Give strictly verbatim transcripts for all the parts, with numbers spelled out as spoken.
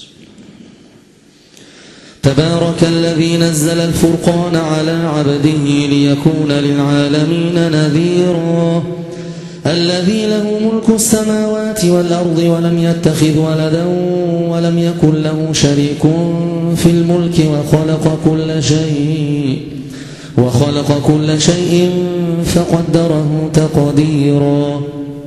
تبارك الذي نزل الفرقان على عبده ليكون للعالمين نذيرا الذي له ملك السماوات والأرض ولم يتخذ ولدا ولم يكن له شريك في الملك وخلق كل شيء وخلق كل شيء فقدره تقديرا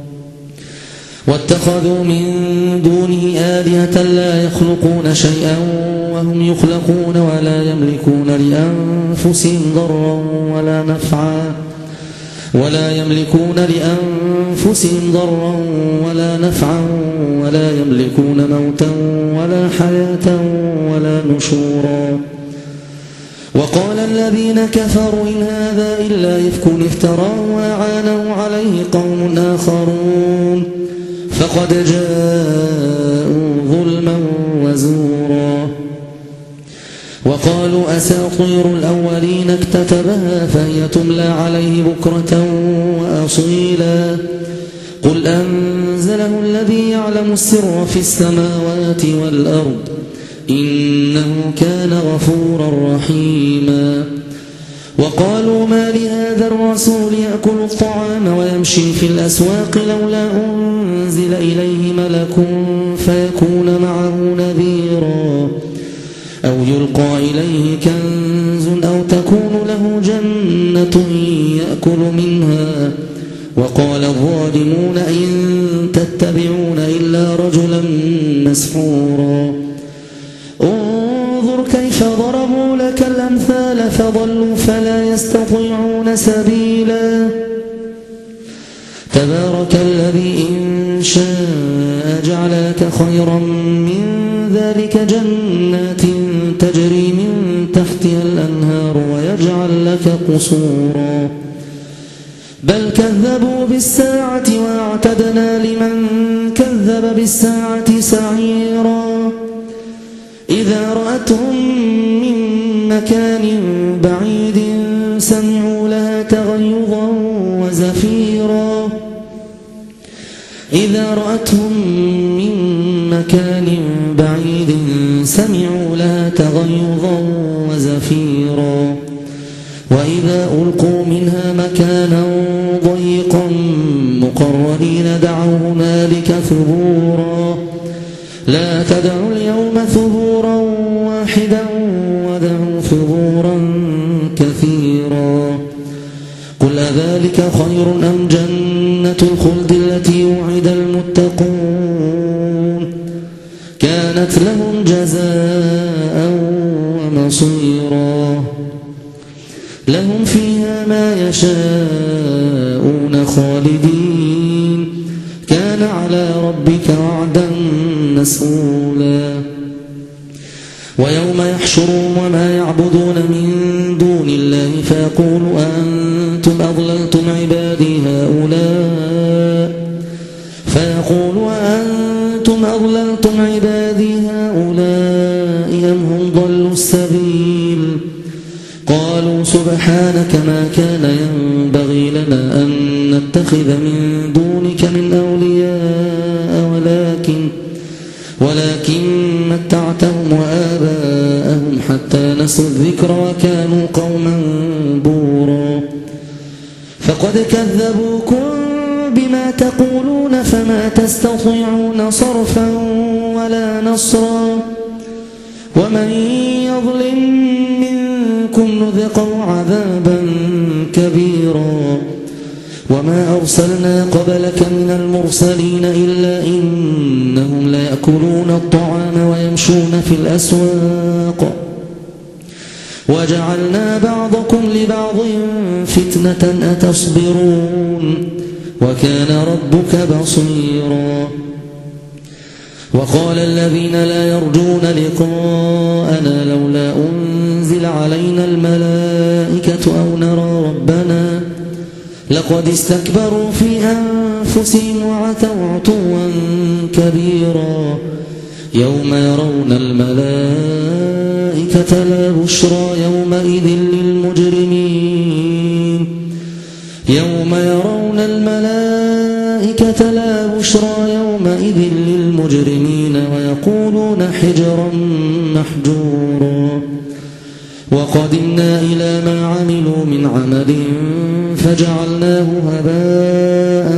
واتخذوا من دونه آلهة لا يخلقون شيئا وهم يخلقون ولا يملكون لأنفسهم ضرا ولا نفعا ولا يملكون لأنفسهم ضرا ولا نفعا ولا يملكون موتا ولا حياة ولا نشورا وقال الذين كفروا إن هذا إلا إفك افتراه وأعانه عليه قوم آخرون فقد جاءوا ظلما وزورا وقالوا أساطير الأولين اكتتبها فهي تملى عليه بكرة وأصيلا قل أنزله الذي يعلم السر في السماوات والأرض إنه كان غفورا رحيما وقالوا ما لهذا الرسول يأكل الطعام ويمشي في الأسواق لولا أنزل إليه ملك فيكون معه نذيرا أو يلقى إليه كنز أو تكون له جنة يأكل منها وقال الظالمون إن تتبعون إلا رجلا مسحورا انظر كيف ضربوا لك الأمثال فضلوا فلا يستطيعون سبيلا تبارك الذي إن شاء جعل لك خيرا من ذلك جنات تجري من تحتها الأنهار ويجعل لك قصورا بل كذبوا بالساعة واعتدنا لمن كذب بالساعة سعيرا إذا رأتهم من مكان بعيد سمعوا لها تغيظا وزفيرا إذا رأتهم من مكان بعيد سمعوا لها تغيظا وزفيرا وإذا ألقوا منها مكانا ضيقا مقرنين دعوا هنالك ثبورا لا تدعوا اليوم ثبورا واحدا ودعوا ثبورا كثيرا قل أذلك خير أم جنة الخلد التي وعد المتقون كانت لهم جزاء ومصيرا لهم فيها ما يشاءون خالدين كان على ربك وعدا مسئولا ويوم يحشرهم وما يعبدون من دون الله فيقول أنتم أضللتم عبادي هؤلاء فيقول أنتم أضللتم عبادي هؤلاء أم هم ضلوا السبيل قالوا سبحانك ما كان ينبغي لنا أن نتخذ من دونك من أولياء ولكن ولكن متعتهم وآباءهم حتى نسوا الذكر وكانوا قوما بورا فقد كذبوكم بما تقولون فما تستطيعون صرفا ولا نصرا ومن يظلم منكم نذقه عذابا كبيرا وما أرسلنا قبلك من المرسلين إلا إنهم ليأكلون الطعام ويمشون في الأسواق وجعلنا بعضكم لبعض فتنة أتصبرون وكان ربك بصيرا وقال الذين لا يرجون لقاءنا لولا أنزل علينا الملائكة أو نرى ربنا لقد استكبروا في أنفسهم وعتوا عتوا كبيرا يوم يرون الملائكة لا بشرى يومئذ للمجرمين يوم يرون الملائكة لا بشرى يومئذ يومئذ للمجرمين ويقولون حجرا محجورا وقدمنا إلى ما عملوا من عمل فجعلناه هباء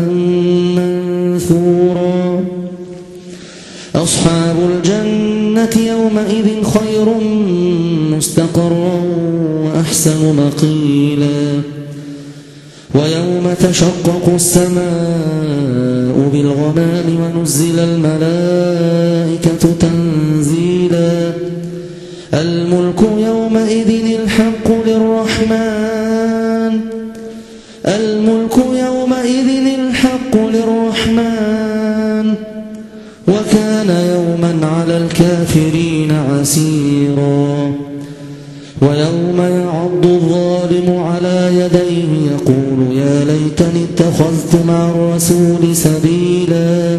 منثورا أصحاب الجنة يومئذ خير مستقرا وأحسن مقيلا ويوم تشقق السماء بالغمام ونزل الملائكة تنزيلا الملك يومئذ الحق للرحمن الملك يومئذ الحق للرحمن وكان يوما على الكافرين عسيرا ويوم يعض الظالم على يديه يقول يا ليتني اتخذت مع الرسول سبيلا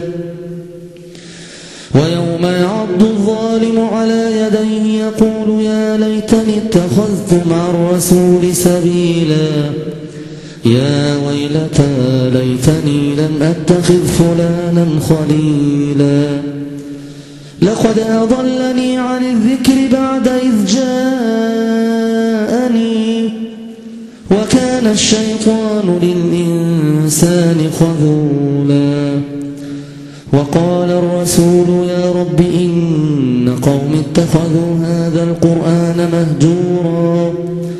ويوم يعض الظالم على يديه يقول يا ليتني اتخذت مع الرسول سبيلا يا ويلتى ليتني لم أتخذ فلانا خليلا لقد أضلني عن الذكر بعد إذ جاءني وكان الشيطان للإنسان خذولا وقال الرسول يا رب إن قوم اتخذوا هذا القرآن مهجورا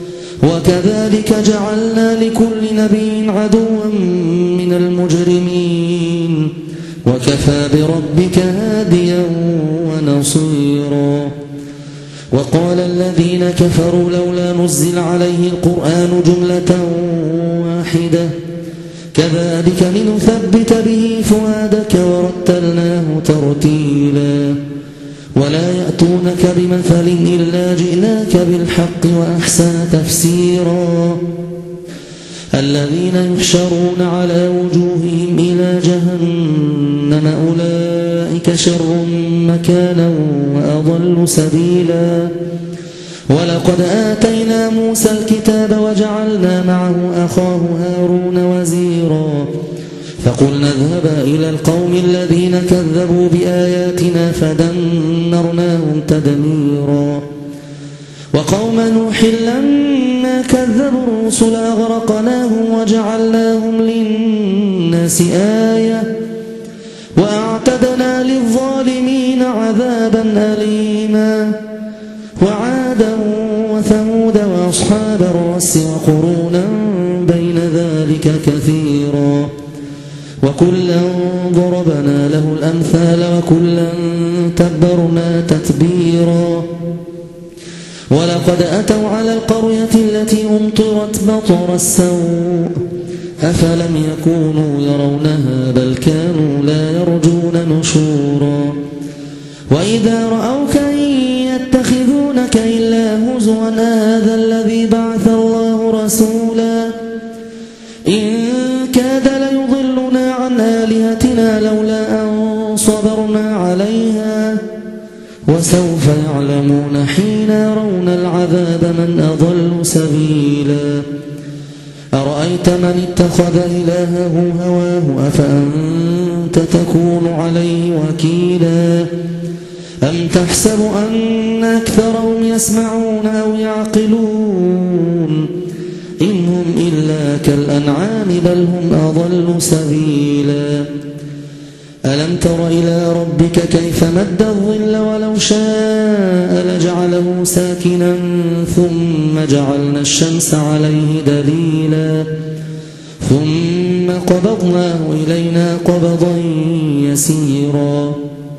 وكذلك جعلنا لكل نبي عدوا من المجرمين وكفى بربك هاديا ونصيرا وقال الذين كفروا لولا نزل عليه القرآن جملة واحدة كذلك لنثبت به فؤادك ورتلناه ترتيلا ولا يأتونك بمثل إلا جئناك بالحق وأحسن تفسيرا الذين يحشرون على وجوههم إلى جهنم أولئك شر مكانا وأضل سبيلا ولقد آتينا موسى الكتاب وجعلنا معه أخاه هارون وزيرا فقلنا اذهبا إلى القوم الذين كذبوا بآياتنا فدمرناهم تدميرا وقوم نوح لما كذبوا الرسل أغرقناهم وجعلناهم للناس آية وأعتدنا للظالمين عذابا أليما وعادا وثمود وأصحاب الرس وقرونا بين ذلك كثيرا وكلا ضربنا له الأمثال وكلا تبرنا تتبيرا ولقد أتوا على القرية التي أمطرت مطر السوء أفلم يكونوا يرونها بل كانوا لا يرجون نشورا وإذا رأوك يتخذونك إلا هزوا هذا الذي بعث الله رسولا إن كاد ليضلنا عن آلهتنا لولا أن صبرنا عليها وسوف يعلمون حين يرون العذاب من أضل سبيلا أرأيت من اتخذ إلهه هواه أفأنت تكون عليه وكيلا أم تحسب أن أكثرهم يسمعون أو يعقلون إن هم إلا كالأنعام بل هم أضل سبيلا ألم تر إلى ربك كيف مد الظل ولو شاء لجعله ساكنا ثم جعلنا الشمس عليه دليلا ثم قبضناه إلينا قبضا يسيرا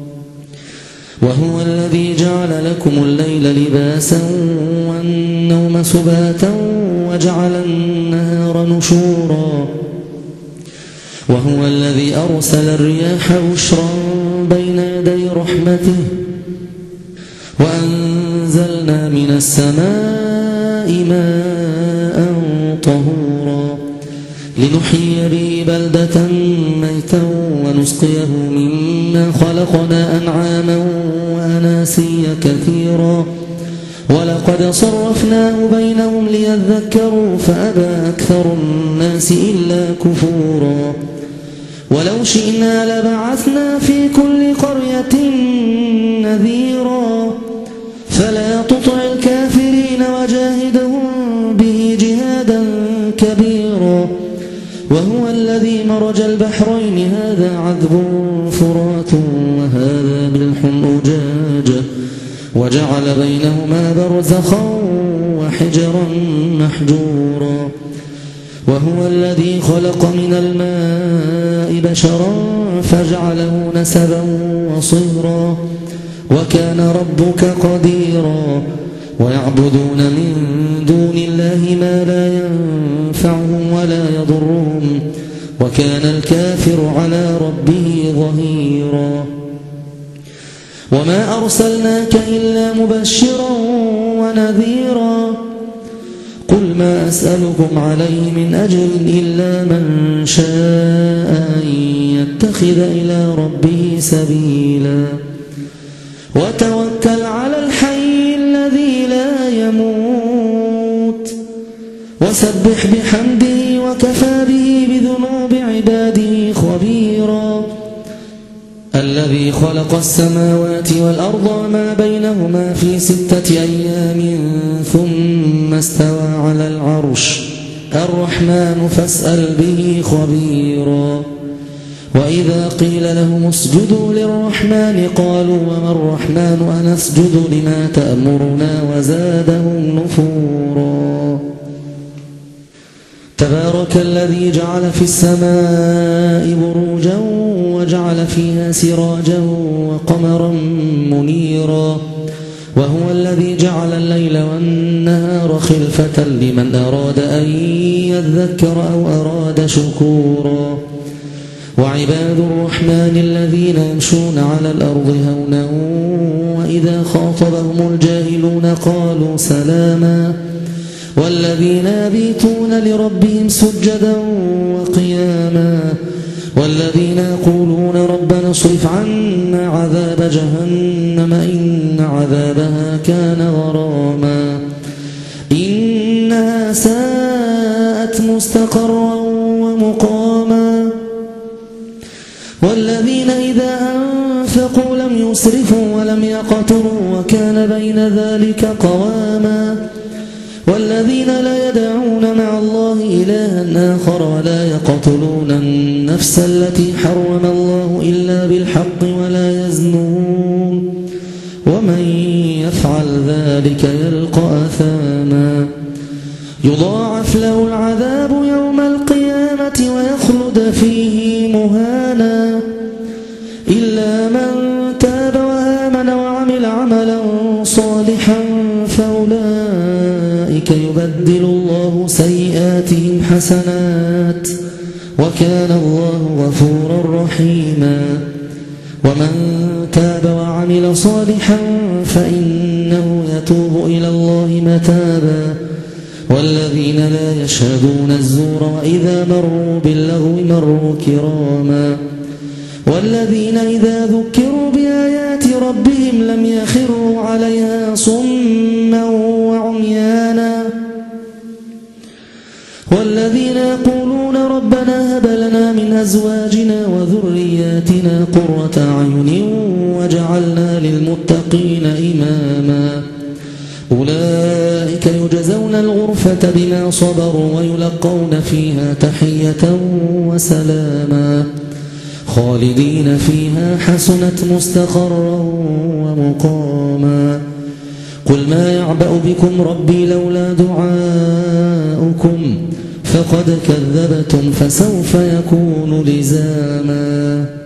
وهو الذي جعل لكم الليل لباسا والنوم سباتا وجعل النهار نشورا وهو الذي أرسل الرياح بشرا بين يدي رحمته وأنزلنا من السماء ماء طهورا لنحيي به بلدة ميتا ونسقيه مما خلقنا أنعاما وأناسيا كثيرا ولقد صرفناه بينهم ليذكروا فأبى أكثر الناس إلا كفورا ولو شئنا لبعثنا في كل قرية نذيرا فلا تطع الكافرين وجاهدهم به جهادا كبيرا وهو الذي مرج البحرين هذا عذب فرات وهذا ملح أجاج وجعل بينهما برزخا وحجرا محجورا وهو الذي خلق من الماء بشرا فجعله نسبا وصهرا وكان ربك قديرا ويعبدون من دون الله ما لا ينفعهم ولا يضرهم وكان الكافر على ربه ظهيرا وما أرسلناك إلا مبشرا ونذيرا قل ما أسألكم عليه من أجر إلا من شاء أن يتخذ إلى ربه سبيلا وتوكل على الحي الذي لا يموت وسبح بحمده وكفى به بذنوب عباده خبيرا الذي خلق السماوات والأرض وما بينهما في ستة أيام ثم استوى على العرش الرحمن فاسأل به خبيرا وإذا قيل لهم اسجدوا للرحمن قالوا وما الرحمن أنسجد لما تأمرنا وزادهم نفورا تبارك الذي جعل في السماء بروجا وجعل فيها سراجا وقمرا منيرا وهو الذي جعل الليل والنهار خلفة لمن أراد أن يذكر أو أراد شكورا وعباد الرحمن الذين يمشون على الأرض هونا وإذا خاطبهم الجاهلون قالوا سلاما والذين يبيتون لربهم سجدا وقياما والذين يقولون ربنا اصرف عنا عذاب جهنم إن عذابها كان غراما إنها ساءت مستقرا ومقاما والذين إذا أنفقوا لم يسرفوا ولم يقتروا وكان بين ذلك قواما والذين لا يدعون مع الله إلها آخر ولا يقتلون النفس التي حرم الله إلا بالحق ولا يزنون ومن يفعل ذلك يلقى أثاما يضاعف له العذاب يوم القيامة ويخلد فيه مهانا إلا من تاب وآمن وعمل عملا صالحا فأولئك يبدل الله سيئاتهم حسنات وكان الله غفورا رحيما ومن تاب وعمل صالحا فإنه يتوب إلى الله متابا والذين لا يشهدون الزور وإذا مروا باللغو مروا كراما والذين إذا ذكروا بآيات ربهم لم يخروا عليها صما وعميانا والذين يقولون ربنا هب لنا من أزواجنا وذرياتنا قرة أعين وجعلنا للمتقين إماما أولئك يجزون الغرفة بما صبروا ويلقون فيها تحية وسلاما خالدين فيها حسنت مستقرا ومقاما قل ما يعبأ بكم ربي لولا دعاؤكم فقد كذبتم فسوف يكون لزاما